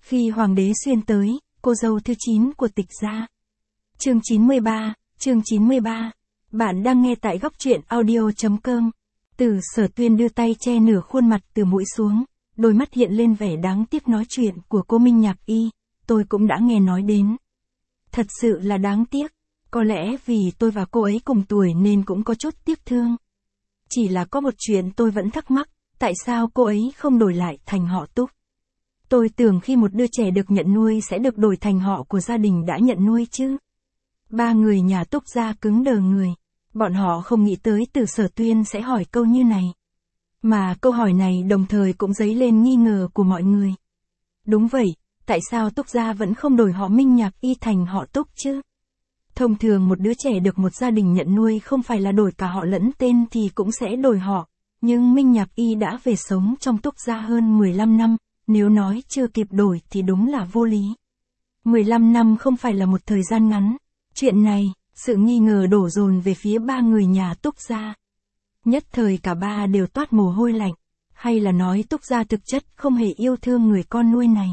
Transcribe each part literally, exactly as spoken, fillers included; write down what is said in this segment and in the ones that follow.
Khi hoàng đế xuyên tới, cô dâu thứ chín của Tịch gia. Chương chín mươi ba, chương chín mươi ba. Bạn đang nghe tại góc truyện audio.com. Từ Sở Tuyên đưa tay che nửa khuôn mặt từ mũi xuống, đôi mắt hiện lên vẻ đáng tiếc nói chuyện của cô Minh Nhạc Y, tôi cũng đã nghe nói đến. Thật sự là đáng tiếc, có lẽ vì tôi và cô ấy cùng tuổi nên cũng có chút tiếc thương. Chỉ là có một chuyện tôi vẫn thắc mắc, tại sao cô ấy không đổi lại thành họ Túc? Tôi tưởng khi một đứa trẻ được nhận nuôi sẽ được đổi thành họ của gia đình đã nhận nuôi chứ. Ba người nhà Túc gia cứng đờ người. Bọn họ không nghĩ tới Từ Sở Tuyên sẽ hỏi câu như này. Mà câu hỏi này đồng thời cũng dấy lên nghi ngờ của mọi người. Đúng vậy, tại sao Túc gia vẫn không đổi họ Minh Nhạc Y thành họ Túc chứ? Thông thường một đứa trẻ được một gia đình nhận nuôi không phải là đổi cả họ lẫn tên thì cũng sẽ đổi họ. Nhưng Minh Nhạc Y đã về sống trong Túc gia hơn mười lăm năm, nếu nói chưa kịp đổi thì đúng là vô lý. mười lăm năm không phải là một thời gian ngắn. Chuyện này, sự nghi ngờ đổ dồn về phía ba người nhà Túc gia. Nhất thời cả ba đều toát mồ hôi lạnh, hay là nói Túc gia thực chất không hề yêu thương người con nuôi này.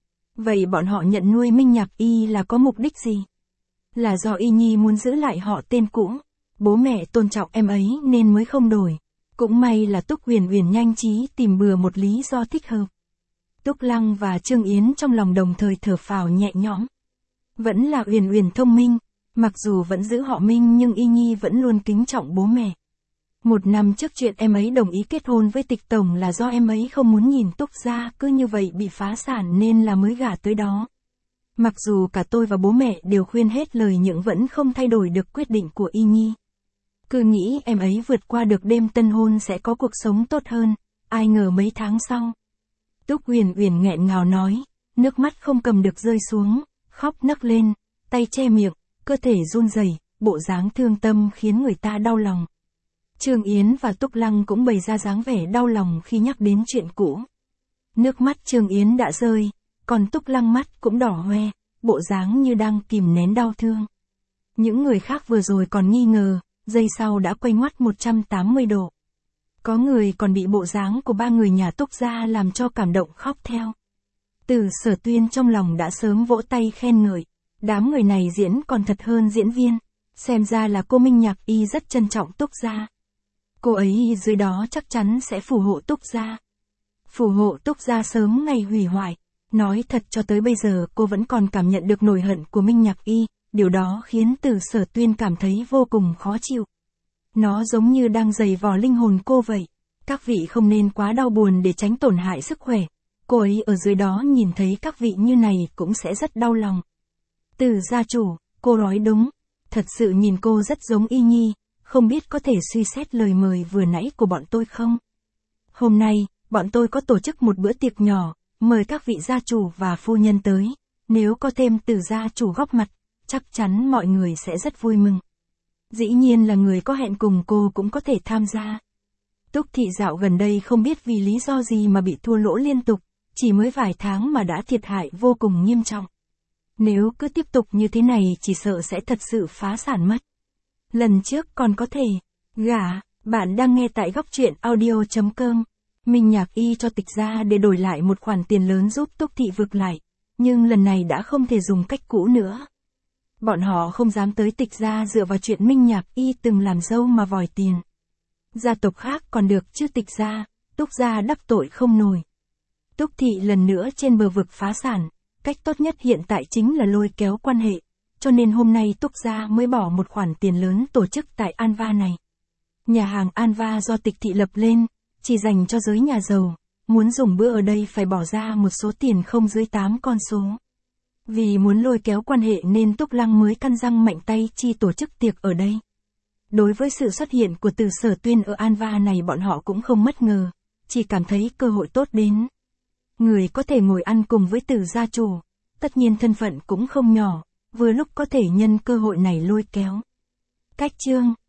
Vậy bọn họ nhận nuôi Minh Nhạc Y là có mục đích gì? Là do Y Nhi muốn giữ lại họ tên cũ, bố mẹ tôn trọng em ấy nên mới không đổi. Cũng may là Túc Huyền Huyền nhanh trí tìm bừa một lý do thích hợp. Túc Lăng và Trương Yến trong lòng đồng thời thở phào nhẹ nhõm. Vẫn là Huyền Huyền thông minh, mặc dù vẫn giữ họ Minh nhưng Y Nhi vẫn luôn kính trọng bố mẹ. Một năm trước chuyện em ấy đồng ý kết hôn với Tịch Tổng là do em ấy không muốn nhìn Túc gia cứ như vậy bị phá sản nên là mới gả tới đó. Mặc dù cả tôi và bố mẹ đều khuyên hết lời nhưng vẫn không thay đổi được quyết định của Y Nhi. Cứ nghĩ em ấy vượt qua được đêm tân hôn sẽ có cuộc sống tốt hơn, ai ngờ mấy tháng sau. Túc Huyền Huyền nghẹn ngào nói, nước mắt không cầm được rơi xuống, khóc nấc lên, tay che miệng, cơ thể run rẩy, bộ dáng thương tâm khiến người ta đau lòng. Trương Yến và Túc Lăng cũng bày ra dáng vẻ đau lòng khi nhắc đến chuyện cũ. Nước mắt Trương Yến đã rơi, còn Túc Lăng mắt cũng đỏ hoe, bộ dáng như đang kìm nén đau thương. Những người khác vừa rồi còn nghi ngờ, giây sau đã quay ngoắt một trăm tám mươi độ. Có người còn bị bộ dáng của ba người nhà Túc gia làm cho cảm động khóc theo. Từ Sở Tuyên trong lòng đã sớm vỗ tay khen ngợi, đám người này diễn còn thật hơn diễn viên, xem ra là cô Minh Nhạc Y rất trân trọng Túc gia. Cô ấy dưới đó chắc chắn sẽ phù hộ Túc gia. Phù hộ Túc gia sớm ngày hủy hoại. Nói thật cho tới bây giờ cô vẫn còn cảm nhận được nỗi hận của Minh Nhạc Y, điều đó khiến Từ Sở Tuyên cảm thấy vô cùng khó chịu. Nó giống như đang giày vò linh hồn cô vậy. Các vị không nên quá đau buồn để tránh tổn hại sức khỏe. Cô ấy ở dưới đó nhìn thấy các vị như này cũng sẽ rất đau lòng. Từ gia chủ, cô nói đúng. Thật sự nhìn cô rất giống Y Nhi, không biết có thể suy xét lời mời vừa nãy của bọn tôi không? Hôm nay, bọn tôi có tổ chức một bữa tiệc nhỏ, mời các vị gia chủ và phu nhân tới. Nếu có thêm Từ gia chủ góp mặt, chắc chắn mọi người sẽ rất vui mừng. Dĩ nhiên là người có hẹn cùng cô cũng có thể tham gia. Túc thị dạo gần đây không biết vì lý do gì mà bị thua lỗ liên tục, chỉ mới vài tháng mà đã thiệt hại vô cùng nghiêm trọng. Nếu cứ tiếp tục như thế này chỉ sợ sẽ thật sự phá sản mất. Lần trước còn có thể gả, bạn đang nghe tại góc truyện audio.com. Minh Nhạc Y cho Tịch gia để đổi lại một khoản tiền lớn giúp Túc thị vực lại, nhưng lần này đã không thể dùng cách cũ nữa. Bọn họ không dám tới Tịch gia dựa vào chuyện Minh Nhạc Y từng làm dâu mà vòi tiền. Gia tộc khác còn được chứ Tịch gia, Túc gia đắc tội không nổi. Túc thị lần nữa trên bờ vực phá sản, cách tốt nhất hiện tại chính là lôi kéo quan hệ, cho nên hôm nay Túc gia mới bỏ một khoản tiền lớn tổ chức tại Anva này. Nhà hàng Anva do Tịch thị lập lên, chỉ dành cho giới nhà giàu, muốn dùng bữa ở đây phải bỏ ra một số tiền không dưới tám con số. Vì muốn lôi kéo quan hệ nên Túc Lăng mới căn răng mạnh tay chi tổ chức tiệc ở đây. Đối với sự xuất hiện của Từ Sở Tuyên ở Anva này bọn họ cũng không bất ngờ, chỉ cảm thấy cơ hội tốt đến. Người có thể ngồi ăn cùng với Từ gia chủ, tất nhiên thân phận cũng không nhỏ, vừa lúc có thể nhân cơ hội này lôi kéo. Cách chương